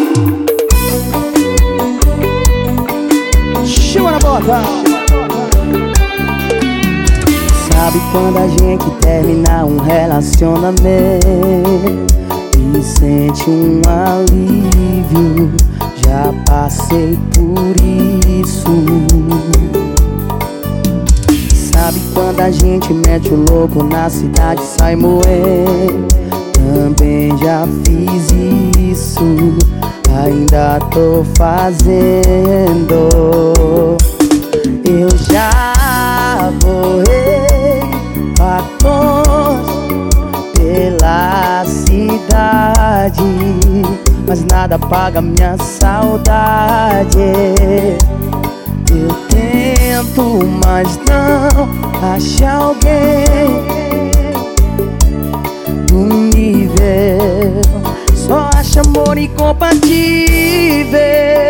Chama na bota. Sabe quando a gente termina um relacionamento e sente um alívio? Já passei por isso. Sabe quando a gente mete o louco na cidade e sai moendo? Também já fiz isso, ainda tô fazendo. Eu já borrei batons pela cidade, mas nada apaga minha saudade. Eu tento, mas não acho alguém do nível. Só acho amor incompatível.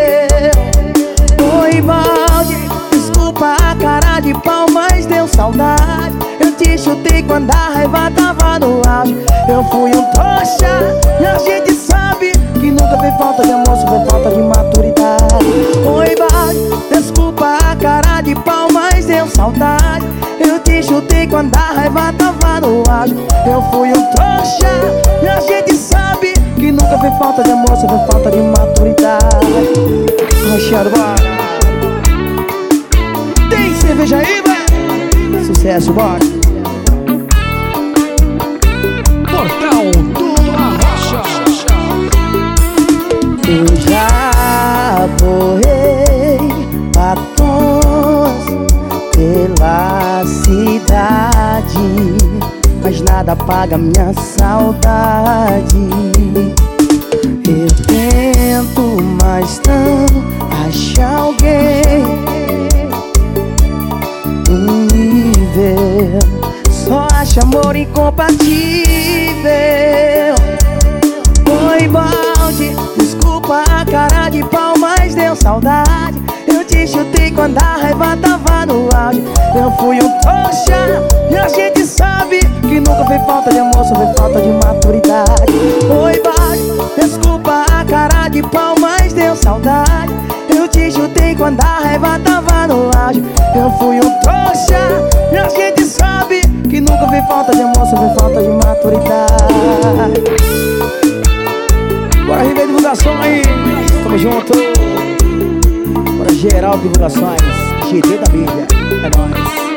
Oi, balde, desculpa a cara de pau, mas deu saudade. Eu te chutei quando a raiva tava no auge. Eu fui um trouxa e a gente sabe que nunca foi falta de amor, só foi falta de maturidade. Oi, balde, desculpa a cara de pau, mas deu saudade. Eu te chutei quando a raiva tava no auge. Eu fui um trouxa e a gente sabe que nunca foi falta de amor, só foi falta de maturidade. Rocheado, bora. Tem cerveja aí, vai? Sucesso, bora. Portal do Arrocha. Eu já borrei batons pela cidade, mas nada apaga minha saudade. Eu tento, mas não acho alguém um nível. Só acho amor incompatível. Oi, balde, desculpa a cara de pau, mas deu saudade. Eu te chutei quando a raiva tava no auge. Eu fui um trouxa e a gente sabe que nunca foi falta de amor, só foi falta de maturidade. Oi, balde, desculpa a cara de pau, mas deu saudade. Eu te chutei quando a raiva tava no auge. Eu fui um trouxa e a gente sabe que nunca foi falta de amor, só foi falta de maturidade. Bora rever divulgações. Tamo junto. Bora geral divulgações, GD da Bíblia, é nóis.